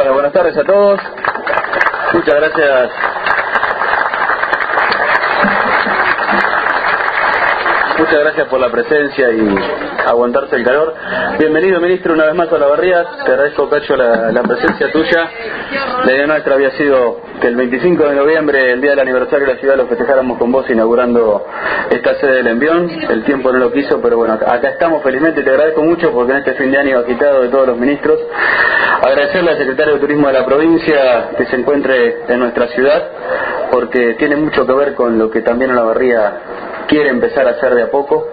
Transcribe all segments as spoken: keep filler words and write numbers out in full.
Bueno, buenas tardes a todos. Muchas gracias. Muchas gracias por la presencia y aguantarse el calor. Bienvenido, ministro, una vez más a Olavarría. Te agradezco, Cacho, la, la presencia tuya. La idea nuestra había sido que el veinticinco de noviembre, el día del aniversario de la ciudad, lo festejáramos con vos inaugurando esta sede del Envión. El tiempo no lo quiso, pero bueno, acá estamos felizmente. Te agradezco mucho porque en este fin de año agitado de todos los ministros, agradecerle al secretario de Turismo de la provincia que se encuentre en nuestra ciudad, porque tiene mucho que ver con lo que también Olavarría quiere empezar a hacer de a poco.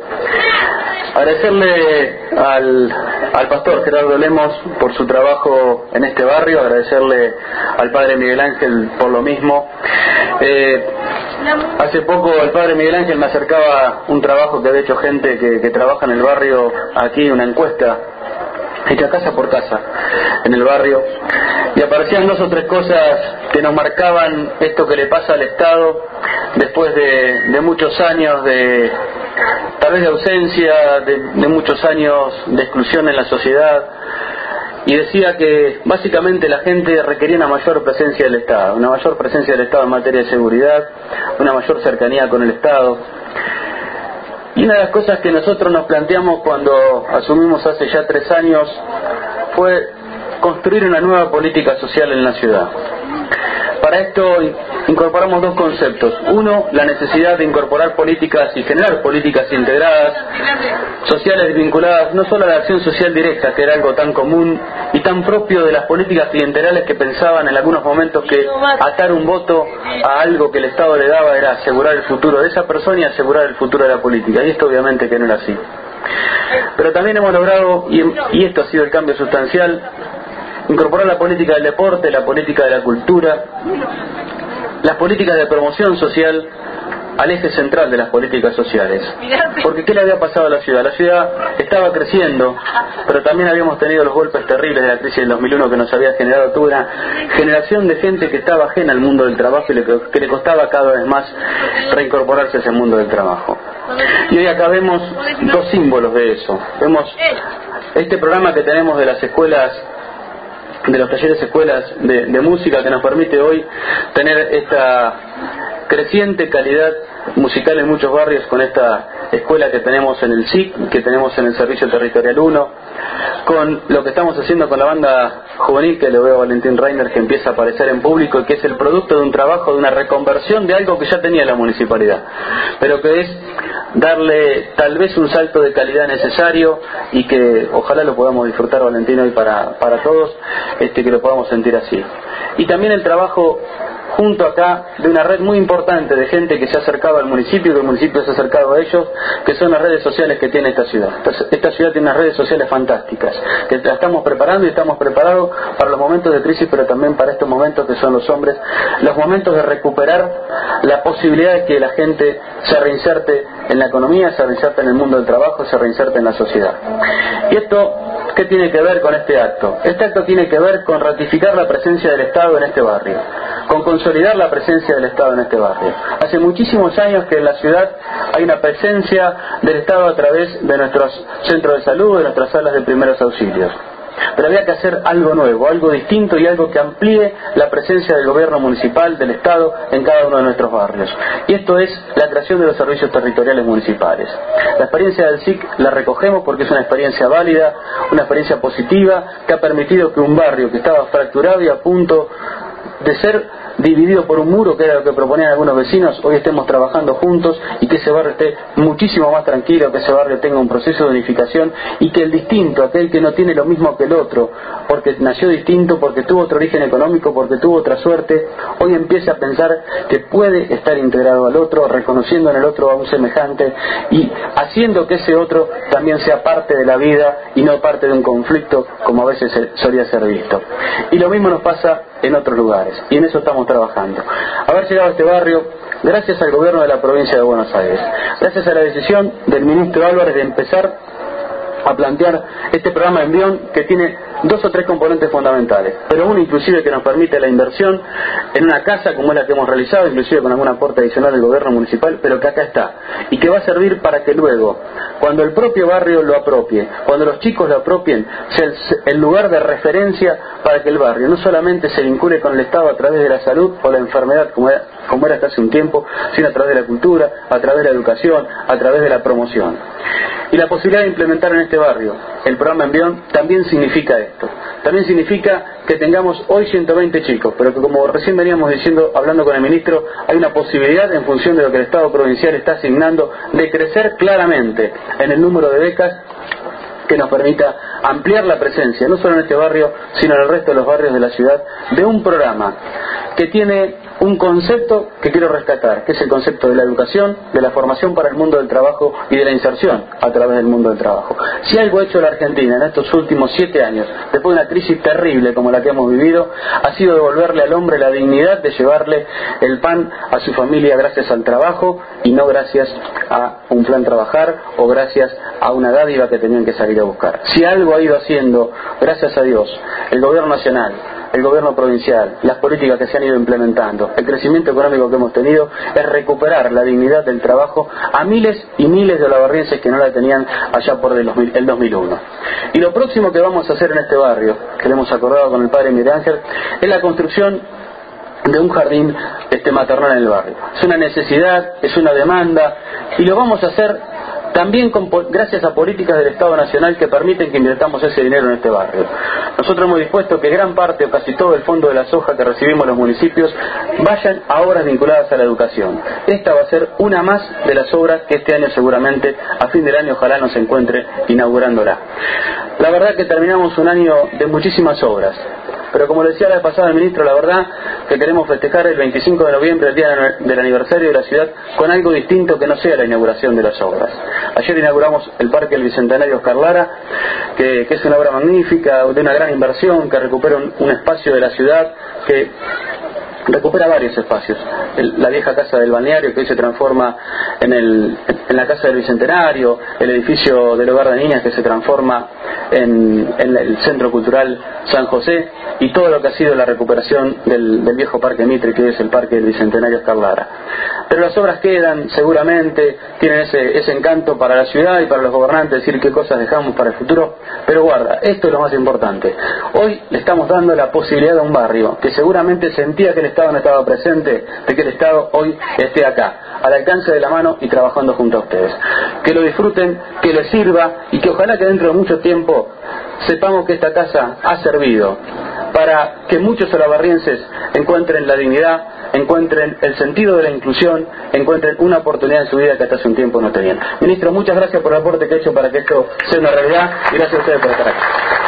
Agradecerle al, al pastor Gerardo Lemos por su trabajo en este barrio, agradecerle al padre Miguel Ángel por lo mismo. Eh, hace poco el padre Miguel Ángel me acercaba un trabajo que había hecho gente que, que trabaja en el barrio aquí, una encuesta hecha casa por casa en el barrio, y aparecían dos o tres cosas que nos marcaban esto que le pasa al Estado después de, de muchos años de tal vez de ausencia, de, de muchos años de exclusión en la sociedad, y decía que básicamente la gente requería una mayor presencia del Estado, una mayor presencia del Estado en materia de seguridad, una mayor cercanía con el Estado. Y una de las cosas que nosotros nos planteamos cuando asumimos hace ya tres años fue construir una nueva política social en la ciudad. Para esto incorporamos dos conceptos. Uno, la necesidad de incorporar políticas y generar políticas integradas, sociales vinculadas no solo a la acción social directa, que era algo tan común y tan propio de las políticas clientelares que pensaban en algunos momentos que atar un voto a algo que el Estado le daba era asegurar el futuro de esa persona y asegurar el futuro de la política. Y esto obviamente que no era así. Pero también hemos logrado, y, y esto ha sido el cambio sustancial, incorporar la política del deporte, la política de la cultura, las políticas de promoción social al eje central de las políticas sociales. Porque ¿qué le había pasado a la ciudad? La ciudad estaba creciendo, pero también habíamos tenido los golpes terribles de la crisis del dos mil uno que nos había generado toda una generación de gente que estaba ajena al mundo del trabajo y que le costaba cada vez más reincorporarse a ese mundo del trabajo. Y hoy acá vemos dos símbolos de eso. Vemos este programa que tenemos de las escuelas, de los talleres escuelas de, de música, que nos permite hoy tener esta creciente calidad musical en muchos barrios con esta escuela que tenemos en el S I C, que tenemos en el Servicio Territorial uno, con lo que estamos haciendo con la banda juvenil, que lo veo a Valentín Reiner, que empieza a aparecer en público y que es el producto de un trabajo, de una reconversión de algo que ya tenía la municipalidad, pero que es darle tal vez un salto de calidad necesario y que ojalá lo podamos disfrutar, Valentín, hoy para, para todos, este, que lo podamos sentir así. Y también el trabajo junto acá de una red muy importante de gente que se ha acercado al municipio, que el municipio se ha acercado a ellos, que son las redes sociales que tiene esta ciudad. Esta ciudad tiene unas redes sociales fantásticas, que la estamos preparando y estamos preparados para los momentos de crisis, pero también para estos momentos que son los hombres, los momentos de recuperar la posibilidad de que la gente se reinserte en la economía, se reinserte en el mundo del trabajo, se reinserte en la sociedad. Y esto, ¿qué tiene que ver con este acto? Este acto tiene que ver con ratificar la presencia del Estado en este barrio, con consolidar la presencia del Estado en este barrio. Hace muchísimos años que en la ciudad hay una presencia del Estado a través de nuestros centros de salud, de nuestras salas de primeros auxilios. Pero había que hacer algo nuevo, algo distinto y algo que amplíe la presencia del gobierno municipal, del Estado, en cada uno de nuestros barrios. Y esto es la creación de los servicios territoriales municipales. La experiencia del S I C la recogemos porque es una experiencia válida, una experiencia positiva, que ha permitido que un barrio que estaba fracturado y a punto de ser dividido por un muro, que era lo que proponían algunos vecinos, hoy estemos trabajando juntos y que ese barrio esté muchísimo más tranquilo, que ese barrio tenga un proceso de unificación y que el distinto, aquel que no tiene lo mismo que el otro, porque nació distinto, porque tuvo otro origen económico, porque tuvo otra suerte, hoy empiece a pensar que puede estar integrado al otro, reconociendo en el otro a un semejante y haciendo que ese otro también sea parte de la vida y no parte de un conflicto como a veces solía ser visto. Y lo mismo nos pasa en otros lugares, y en eso estamos trabajando. Haber llegado a este barrio gracias al gobierno de la provincia de Buenos Aires, gracias a la decisión del ministro Álvarez de empezar a plantear este programa de Envión, que tiene dos o tres componentes fundamentales, pero uno inclusive que nos permite la inversión en una casa como es la que hemos realizado, inclusive con algún aporte adicional del gobierno municipal, pero que acá está, y que va a servir para que luego, cuando el propio barrio lo apropie, cuando los chicos lo apropien, sea el, el lugar de referencia para que el barrio no solamente se vincule con el Estado a través de la salud o la enfermedad, como era, como era hasta hace un tiempo, sino a través de la cultura, a través de la educación, a través de la promoción. Y la posibilidad de implementar en este barrio el programa Envión también significa esto. También significa que tengamos hoy ciento veinte chicos, pero que como recién veníamos diciendo, hablando con el ministro, hay una posibilidad en función de lo que el Estado provincial está asignando de crecer claramente en el número de becas que nos permita ampliar la presencia, no solo en este barrio, sino en el resto de los barrios de la ciudad, de un programa que tiene un concepto que quiero rescatar, que es el concepto de la educación, de la formación para el mundo del trabajo y de la inserción a través del mundo del trabajo. Si algo ha hecho la Argentina en estos últimos siete años, después de una crisis terrible como la que hemos vivido, ha sido devolverle al hombre la dignidad de llevarle el pan a su familia gracias al trabajo y no gracias a un plan trabajar o gracias a una dádiva que tenían que salir a buscar. Si algo ha ido haciendo, gracias a Dios, el gobierno nacional, el gobierno provincial, las políticas que se han ido implementando, el crecimiento económico que hemos tenido, es recuperar la dignidad del trabajo a miles y miles de olavarrienses que no la tenían allá por el dos mil uno. Y lo próximo que vamos a hacer en este barrio, que le hemos acordado con el padre Miguel Ángel, es la construcción de un jardín este, maternal en el barrio. Es una necesidad, es una demanda, y lo vamos a hacer también con, gracias a políticas del Estado Nacional que permiten que invirtamos ese dinero en este barrio. Nosotros hemos dispuesto que gran parte o casi todo el fondo de la soja que recibimos los municipios vayan a obras vinculadas a la educación. Esta va a ser una más de las obras que este año seguramente, a fin del año, ojalá nos encuentre inaugurándola. La verdad que terminamos un año de muchísimas obras. Pero como le decía la vez pasada el ministro, la verdad que queremos festejar el veinticinco de noviembre, el día del aniversario de la ciudad, con algo distinto que no sea la inauguración de las obras. Ayer inauguramos el Parque del Bicentenario Oscar Lara, que, que es una obra magnífica, de una gran inversión, que recupera un, un espacio de la ciudad, que recupera varios espacios. El, la vieja casa del balneario que hoy se transforma en, el, en la casa del Bicentenario, el edificio del hogar de niñas que se transforma en, en el Centro Cultural San José, y todo lo que ha sido la recuperación del, del viejo Parque Mitre, que es el Parque del Bicentenario Oscar Lara. Pero las obras quedan, seguramente, tienen ese, ese encanto para la ciudad y para los gobernantes, decir qué cosas dejamos para el futuro, pero guarda, esto es lo más importante. Hoy le estamos dando la posibilidad a un barrio que seguramente sentía que el Estado no estaba presente, de que el Estado hoy esté acá, al alcance de la mano y trabajando junto a ustedes. Que lo disfruten, que les sirva y que ojalá que dentro de mucho tiempo sepamos que esta casa ha servido para que muchos olavarrienses encuentren la dignidad, encuentren el sentido de la inclusión, encuentren una oportunidad en su vida que hasta hace un tiempo no tenían. Ministro, muchas gracias por el aporte que ha hecho para que esto sea una realidad y gracias a ustedes por estar aquí.